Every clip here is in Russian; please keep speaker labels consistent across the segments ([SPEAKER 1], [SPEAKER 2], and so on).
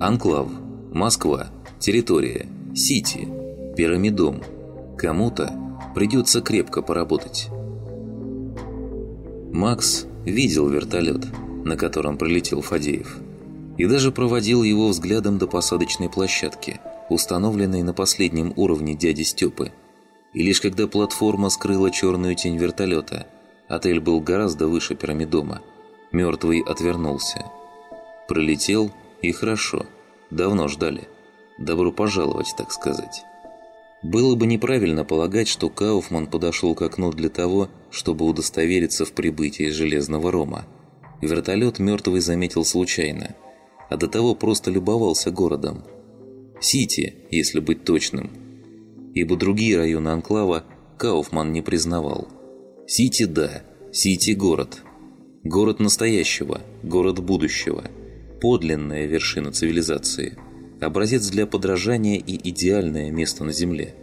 [SPEAKER 1] Анклав, Москва, территория, Сити, Пирамидом. Кому-то придется крепко поработать. Макс видел вертолет, на котором прилетел Фадеев, и даже проводил его взглядом до посадочной площадки, установленной на последнем уровне дяди Степы. И лишь когда платформа скрыла черную тень вертолета, отель был гораздо выше Пирамидома, мертвый отвернулся. Прилетел, и хорошо, давно ждали. Добро пожаловать, так сказать. Было бы неправильно полагать, что Кауфман подошел к окну для того, чтобы удостовериться в прибытии Железного Рома. Вертолет мертвый заметил случайно, а до того просто любовался городом. Сити, если быть точным, ибо другие районы анклава Кауфман не признавал. Сити – да, Сити – город. Город настоящего, город будущего. Подлинная вершина цивилизации. Образец для подражания и идеальное место на земле.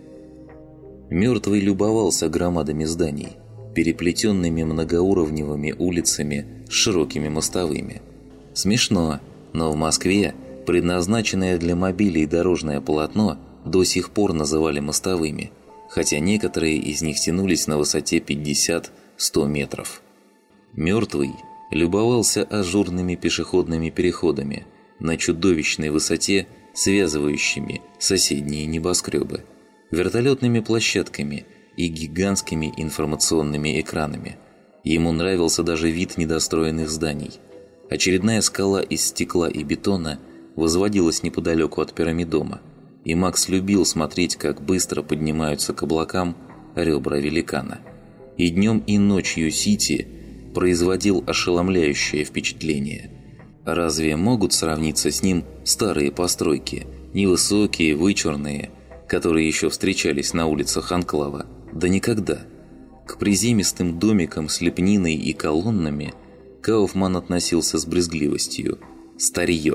[SPEAKER 1] Мертвый любовался громадами зданий, переплетенными многоуровневыми улицами с широкими мостовыми. Смешно, но в Москве предназначенное для мобилей дорожное полотно до сих пор называли мостовыми, хотя некоторые из них тянулись на высоте 50-100 метров. Мертвый любовался ажурными пешеходными переходами на чудовищной высоте, связывающими соседние небоскребы, вертолетными площадками и гигантскими информационными экранами. Ему нравился даже вид недостроенных зданий. Очередная скала из стекла и бетона возводилась неподалеку от Пирамидома, и Макс любил смотреть, как быстро поднимаются к облакам ребра великана. И днем, и ночью Сити производил ошеломляющее впечатление. Разве могут сравниться с ним старые постройки, невысокие, вычурные, которые еще встречались на улицах анклава? Да никогда. К приземистым домикам с лепниной и колоннами Кауфман относился с брезгливостью. Старье.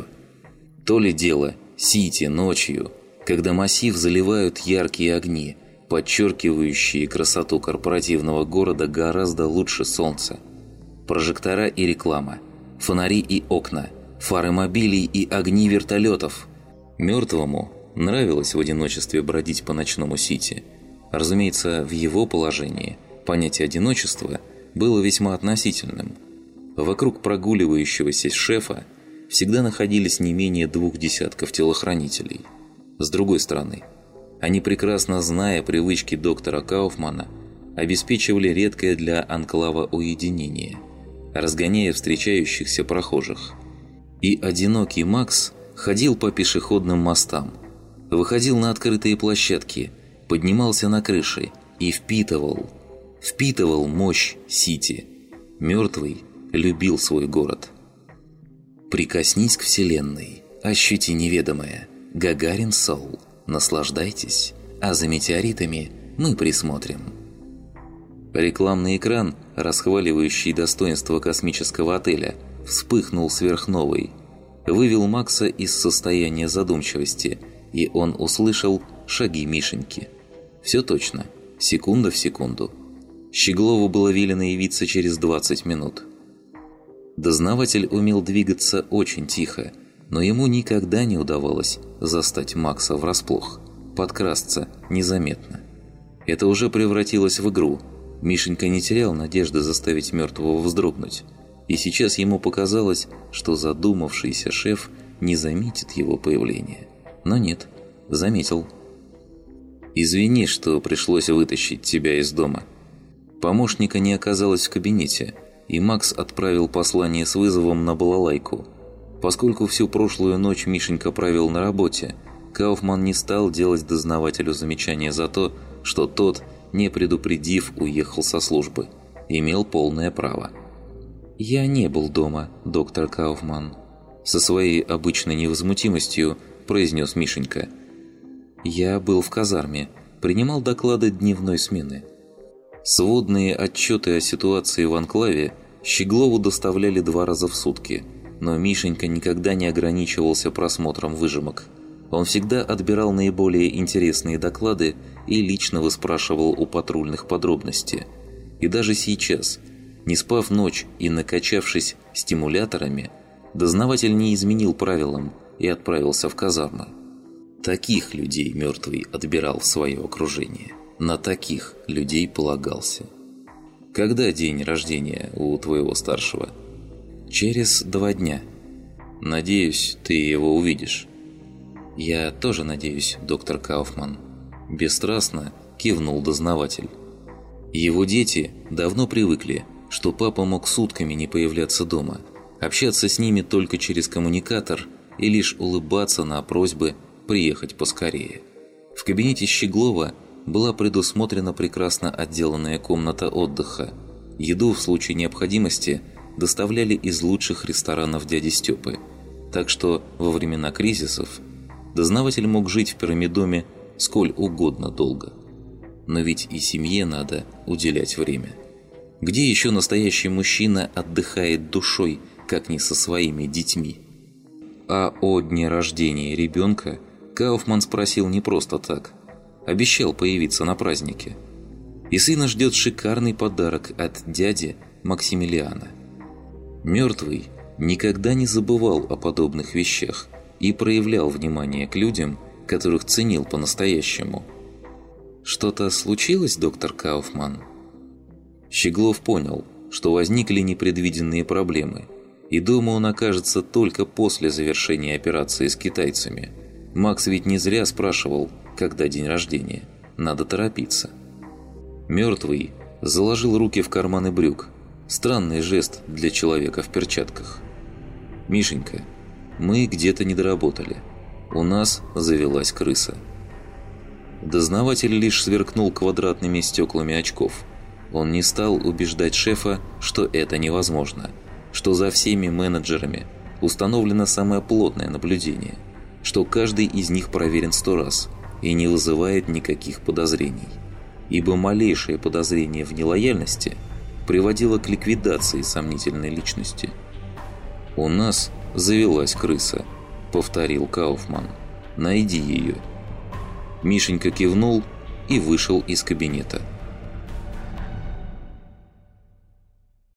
[SPEAKER 1] То ли дело Сити ночью, когда массив заливают яркие огни, подчеркивающие красоту корпоративного города гораздо лучше солнца. Прожектора и реклама, фонари и окна, фары мобилей и огни вертолетов. Мертвому нравилось в одиночестве бродить по ночному Сити. Разумеется, в его положении понятие одиночества было весьма относительным. Вокруг прогуливающегося шефа всегда находились не менее 2 десятков телохранителей. С другой стороны, они, прекрасно зная привычки доктора Кауфмана, обеспечивали редкое для анклава уединение, разгоняя встречающихся прохожих. И одинокий Макс ходил по пешеходным мостам, выходил на открытые площадки, поднимался на крыши и впитывал мощь Сити. Мертвый любил свой город. Прикоснись к вселенной, ощути неведомое. Гагарин Соул. Наслаждайтесь, а за метеоритами мы присмотрим. Рекламный экран, расхваливающий достоинства космического отеля, вспыхнул сверхновой, вывел Макса из состояния задумчивости, и он услышал шаги Мишеньки. Все точно, секунда в секунду. Щеглову было велено явиться через 20 минут. Дознаватель умел двигаться очень тихо, но ему никогда не удавалось застать Макса врасплох, подкрасться незаметно. Это уже превратилось в игру. Мишенька не терял надежды заставить мертвого вздрогнуть, и сейчас ему показалось, что задумавшийся шеф не заметит его появления. Но нет, заметил. «Извини, что пришлось вытащить тебя из дома». Помощника не оказалось в кабинете, и Макс отправил послание с вызовом на балалайку. Поскольку всю прошлую ночь Мишенька провел на работе, Кауфман не стал делать дознавателю замечания за то, что тот, не предупредив, уехал со службы. Имел полное право. «Я не был дома, доктор Кауфман», – со своей обычной невозмутимостью произнес Мишенька. «Я был в казарме, принимал доклады дневной смены». Сводные отчеты о ситуации в анклаве Щеглову доставляли 2 раза в сутки, но Мишенька никогда не ограничивался просмотром выжимок. Он всегда отбирал наиболее интересные доклады и лично выспрашивал у патрульных подробности. И даже сейчас, не спав ночь и накачавшись стимуляторами, дознаватель не изменил правилам, и отправился в казармы. Таких людей мертвый отбирал в свое окружение. На таких людей полагался. Когда день рождения у твоего старшего? Через 2 дня. Надеюсь, ты его увидишь. Я тоже надеюсь, доктор Кауфман. Бесстрастно кивнул дознаватель. Его дети давно привыкли, что папа мог сутками не появляться дома, общаться с ними только через коммуникатор и лишь улыбаться на просьбы приехать поскорее. В кабинете Щеглова была предусмотрена прекрасно отделанная комната отдыха. Еду в случае необходимости доставляли из лучших ресторанов дяди Степы. Так что во времена кризисов дознаватель мог жить в пирамидоме сколь угодно долго. Но ведь и семье надо уделять время. Где еще настоящий мужчина отдыхает душой, как не со своими детьми? А о дне рождения ребенка Кауфман спросил не просто так. Обещал появиться на празднике. И сына ждет шикарный подарок от дяди Максимилиана. Мертвый никогда не забывал о подобных вещах и проявлял внимание к людям, которых ценил по-настоящему. «Что-то случилось, доктор Кауфман?» Щеглов понял, что возникли непредвиденные проблемы, и дома он окажется только после завершения операции с китайцами. Макс ведь не зря спрашивал, когда день рождения. Надо торопиться. Мертвый заложил руки в карманы брюк. Странный жест для человека в перчатках. «Мишенька, мы где-то недоработали. У нас завелась крыса». Дознаватель лишь сверкнул квадратными стеклами очков. Он не стал убеждать шефа, что это невозможно, что за всеми менеджерами установлено самое плотное наблюдение, что каждый из них проверен 100 раз и не вызывает никаких подозрений, ибо малейшее подозрение в нелояльности приводило к ликвидации сомнительной личности. «У нас завелась крыса», — повторил Кауфман. «Найди ее». Мишенька кивнул и вышел из кабинета.